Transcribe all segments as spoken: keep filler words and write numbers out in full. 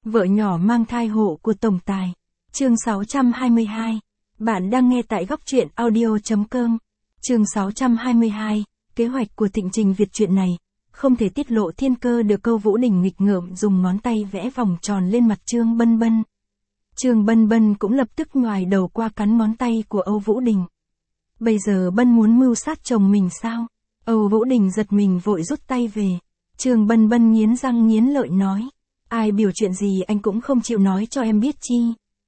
Vợ nhỏ mang thai hộ của tổng tài. Chương sáu trăm hai mươi hai. Bạn đang nghe tại góc truyện audio chấm com. Chương sáu trăm hai mươi hai. Kế hoạch của Thịnh Trình Việt. Chuyện này không thể tiết lộ thiên cơ được. Câu Vũ Đình nghịch ngợm dùng ngón tay vẽ vòng tròn lên mặt Trương Bân Bân. Trương Bân Bân cũng lập tức nhoài đầu qua cắn ngón tay của Âu Vũ Đình. Bây giờ Bân muốn mưu sát chồng mình sao? Âu Vũ Đình giật mình vội rút tay về. Trương Bân Bân nghiến răng nghiến lợi nói. Ai biểu chuyện gì anh cũng không chịu nói cho em biết chi.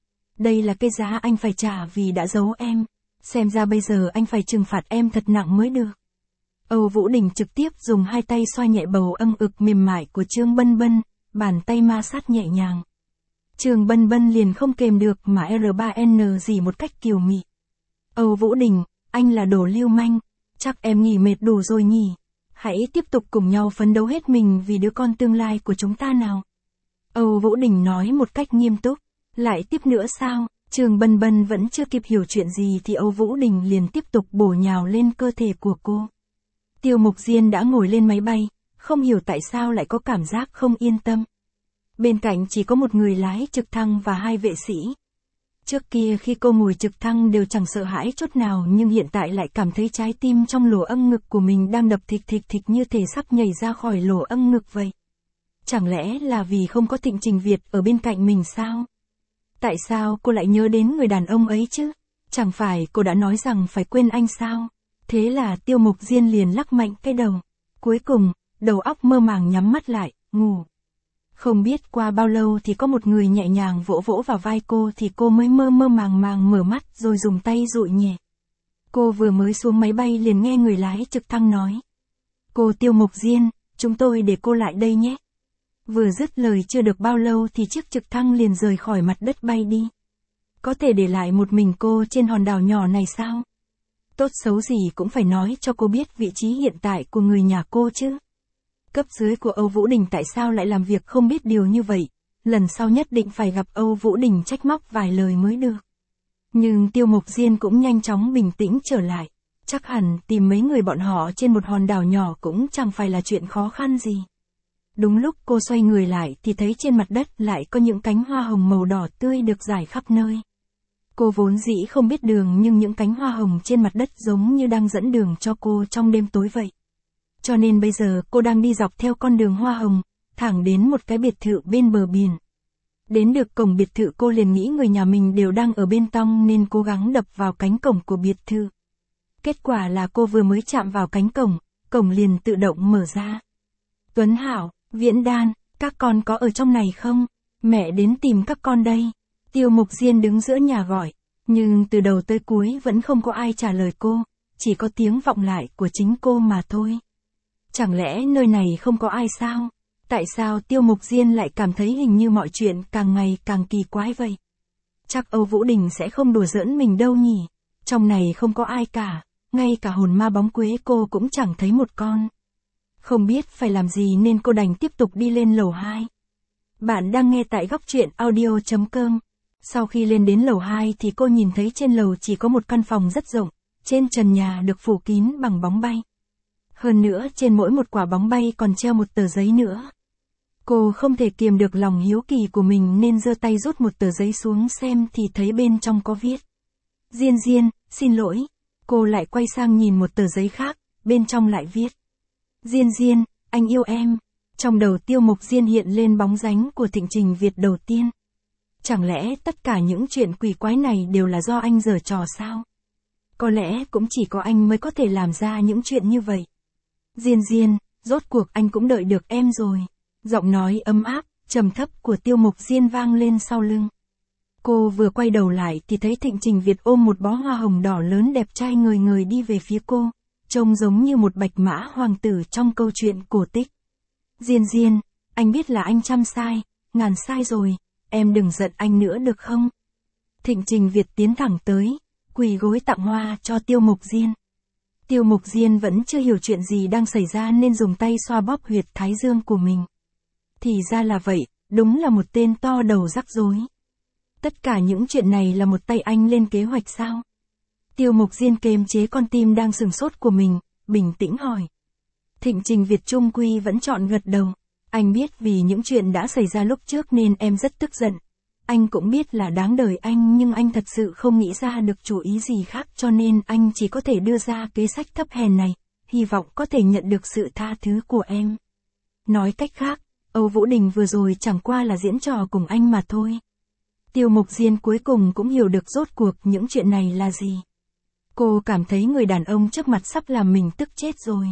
Đây là cái giá anh phải trả vì đã giấu em. Xem ra bây giờ anh phải trừng phạt em thật nặng mới được. Âu Vũ Đình trực tiếp dùng hai tay xoa nhẹ bầu âng ực mềm mại của Trương Bân Bân, bàn tay ma sát nhẹ nhàng. Trương Bân Bân liền không kềm được mà R ba N gì một cách kiều mị. Âu Vũ Đình, anh là đồ lưu manh, chắc em nghỉ mệt đủ rồi nhỉ. Hãy tiếp tục cùng nhau phấn đấu hết mình vì đứa con tương lai của chúng ta nào. Âu Vũ Đình nói một cách nghiêm túc. Lại tiếp nữa sao? Trương Bân Bân vẫn chưa kịp hiểu chuyện gì thì Âu Vũ Đình liền tiếp tục bổ nhào lên cơ thể của cô. Tiêu Mục Diên đã ngồi lên máy bay, không hiểu tại sao lại có cảm giác không yên tâm. Bên cạnh chỉ có một người lái trực thăng và hai vệ sĩ. Trước kia khi cô ngồi trực thăng đều chẳng sợ hãi chút nào, nhưng hiện tại lại cảm thấy trái tim trong lỗ âng ngực của mình đang đập thịch thịch thịch như thể sắp nhảy ra khỏi lỗ âng ngực vậy. Chẳng lẽ là vì không có Thịnh Trình Việt ở bên cạnh mình sao? Tại sao cô lại nhớ đến người đàn ông ấy chứ? Chẳng phải cô đã nói rằng phải quên anh sao? Thế là Tiêu Mục Diên liền lắc mạnh cái đầu. Cuối cùng, đầu óc mơ màng nhắm mắt lại, ngủ. Không biết qua bao lâu thì có một người nhẹ nhàng vỗ vỗ vào vai cô thì cô mới mơ mơ màng màng mở mắt rồi dùng tay dụi nhẹ. Cô vừa mới xuống máy bay liền nghe người lái trực thăng nói. Cô Tiêu Mục Diên, chúng tôi để cô lại đây nhé. Vừa dứt lời chưa được bao lâu thì chiếc trực thăng liền rời khỏi mặt đất bay đi. Có thể để lại một mình cô trên hòn đảo nhỏ này sao? Tốt xấu gì cũng phải nói cho cô biết vị trí hiện tại của người nhà cô chứ. Cấp dưới của Âu Vũ Đình tại sao lại làm việc không biết điều như vậy? Lần sau nhất định phải gặp Âu Vũ Đình trách móc vài lời mới được. Nhưng Tiêu Mục Diên cũng nhanh chóng bình tĩnh trở lại. Chắc hẳn tìm mấy người bọn họ trên một hòn đảo nhỏ cũng chẳng phải là chuyện khó khăn gì. Đúng lúc cô xoay người lại thì thấy trên mặt đất lại có những cánh hoa hồng màu đỏ tươi được rải khắp nơi. Cô vốn dĩ không biết đường nhưng những cánh hoa hồng trên mặt đất giống như đang dẫn đường cho cô trong đêm tối vậy. Cho nên bây giờ cô đang đi dọc theo con đường hoa hồng, thẳng đến một cái biệt thự bên bờ biển. Đến được cổng biệt thự cô liền nghĩ người nhà mình đều đang ở bên trong nên cố gắng đập vào cánh cổng của biệt thự. Kết quả là cô vừa mới chạm vào cánh cổng, cổng liền tự động mở ra. Tuấn Hảo, Viễn Đan, các con có ở trong này không? Mẹ đến tìm các con đây. Tiêu Mục Diên đứng giữa nhà gọi, nhưng từ đầu tới cuối vẫn không có ai trả lời cô, chỉ có tiếng vọng lại của chính cô mà thôi. Chẳng lẽ nơi này không có ai sao? Tại sao Tiêu Mục Diên lại cảm thấy hình như mọi chuyện càng ngày càng kỳ quái vậy? Chắc Âu Vũ Đình sẽ không đùa giỡn mình đâu nhỉ? Trong này không có ai cả, ngay cả hồn ma bóng quế cô cũng chẳng thấy một con. Không biết phải làm gì nên cô đành tiếp tục đi lên lầu hai. Bạn đang nghe tại góc truyện audio chấm com. Sau khi lên đến lầu hai thì cô nhìn thấy trên lầu chỉ có một căn phòng rất rộng, trên trần nhà được phủ kín bằng bóng bay. Hơn nữa trên mỗi một quả bóng bay còn treo một tờ giấy nữa. Cô không thể kiềm được lòng hiếu kỳ của mình nên giơ tay rút một tờ giấy xuống xem thì thấy bên trong có viết. Diên Diên, xin lỗi. Cô lại quay sang nhìn một tờ giấy khác, bên trong lại viết. Diên Diên, anh yêu em. Trong đầu Tiêu Mục Diên hiện lên bóng dáng của Thịnh Trình Việt đầu tiên. Chẳng lẽ tất cả những chuyện quỷ quái này đều là do anh giở trò sao? Có lẽ cũng chỉ có anh mới có thể làm ra những chuyện như vậy. Diên Diên, rốt cuộc anh cũng đợi được em rồi. Giọng nói ấm áp, trầm thấp của Tiêu Mục Diên vang lên sau lưng. Cô vừa quay đầu lại thì thấy Thịnh Trình Việt ôm một bó hoa hồng đỏ lớn đẹp trai ngời ngời đi về phía cô, trông giống như một bạch mã hoàng tử trong câu chuyện cổ tích. Diên Diên, anh biết là anh trăm sai, ngàn sai rồi, em đừng giận anh nữa được không? Thịnh Trình Việt tiến thẳng tới, quỳ gối tặng hoa cho Tiêu Mục Diên. Tiêu Mục Diên vẫn chưa hiểu chuyện gì đang xảy ra nên dùng tay xoa bóp huyệt thái dương của mình. Thì ra là vậy, đúng là một tên to đầu rắc rối. Tất cả những chuyện này là một tay anh lên kế hoạch sao? Tiêu Mục Diên kiềm chế con tim đang sừng sốt của mình, bình tĩnh hỏi. Thịnh Trình Việt trung quy vẫn chọn gật đầu. Anh biết vì những chuyện đã xảy ra lúc trước nên em rất tức giận. Anh cũng biết là đáng đời anh nhưng anh thật sự không nghĩ ra được chủ ý gì khác cho nên anh chỉ có thể đưa ra kế sách thấp hèn này, hy vọng có thể nhận được sự tha thứ của em. Nói cách khác, Âu Vũ Đình vừa rồi chẳng qua là diễn trò cùng anh mà thôi. Tiêu Mục Diên cuối cùng cũng hiểu được rốt cuộc những chuyện này là gì. Cô cảm thấy người đàn ông trước mặt sắp làm mình tức chết rồi.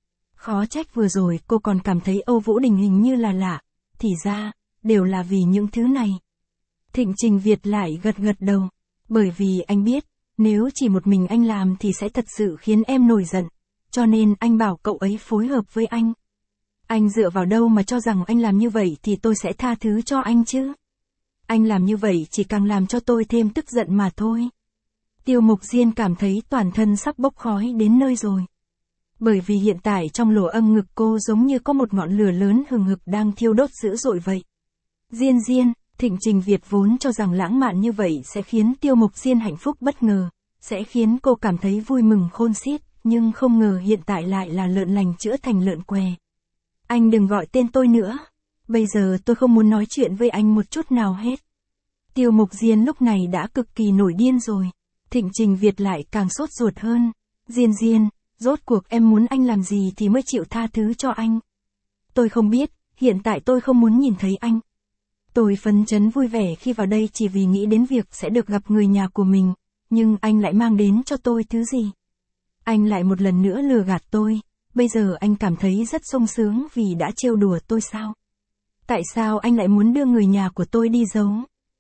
Khó trách vừa rồi cô còn cảm thấy Âu Vũ Đình hình như là lạ, thì ra, đều là vì những thứ này. Thịnh Trình Việt lại gật gật đầu, bởi vì anh biết, nếu chỉ một mình anh làm thì sẽ thật sự khiến em nổi giận, cho nên anh bảo cậu ấy phối hợp với anh. Anh dựa vào đâu mà cho rằng anh làm như vậy thì tôi sẽ tha thứ cho anh chứ? Anh làm như vậy chỉ càng làm cho tôi thêm tức giận mà thôi. Tiêu Mục Diên cảm thấy toàn thân sắp bốc khói đến nơi rồi. Bởi vì hiện tại trong lỗ âm ngực cô giống như có một ngọn lửa lớn hừng hực đang thiêu đốt dữ dội vậy. Diên Diên, Thịnh Trình Việt vốn cho rằng lãng mạn như vậy sẽ khiến Tiêu Mục Diên hạnh phúc bất ngờ, sẽ khiến cô cảm thấy vui mừng khôn xiết, nhưng không ngờ hiện tại lại là lợn lành chữa thành lợn què. Anh đừng gọi tên tôi nữa. Bây giờ tôi không muốn nói chuyện với anh một chút nào hết. Tiêu Mục Diên lúc này đã cực kỳ nổi điên rồi. Thịnh Trình Việt lại càng sốt ruột hơn. Diên Diên, rốt cuộc em muốn anh làm gì thì mới chịu tha thứ cho anh? Tôi không biết, hiện tại tôi không muốn nhìn thấy anh. Tôi phấn chấn vui vẻ khi vào đây chỉ vì nghĩ đến việc sẽ được gặp người nhà của mình, nhưng anh lại mang đến cho tôi thứ gì? Anh lại một lần nữa lừa gạt tôi, bây giờ anh cảm thấy rất sung sướng vì đã trêu đùa tôi sao? Tại sao anh lại muốn đưa người nhà của tôi đi giấu?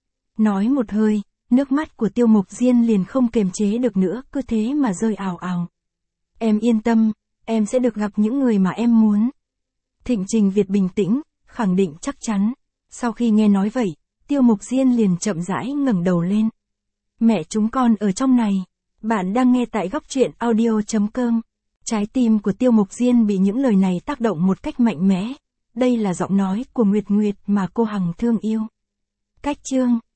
Nói một hơi, nước mắt của Tiêu Mục Diên liền không kiềm chế được nữa, cứ thế mà rơi ào ào. Em yên tâm, em sẽ được gặp những người mà em muốn. Thịnh Trình Việt bình tĩnh, khẳng định chắc chắn. Sau khi nghe nói vậy, Tiêu Mục Diên liền chậm rãi ngẩng đầu lên. Mẹ chúng con ở trong này. Bạn đang nghe tại góc truyện audio chấm com. Trái tim của Tiêu Mục Diên bị những lời này tác động một cách mạnh mẽ. Đây là giọng nói của Nguyệt Nguyệt mà cô hằng thương yêu. Cách chương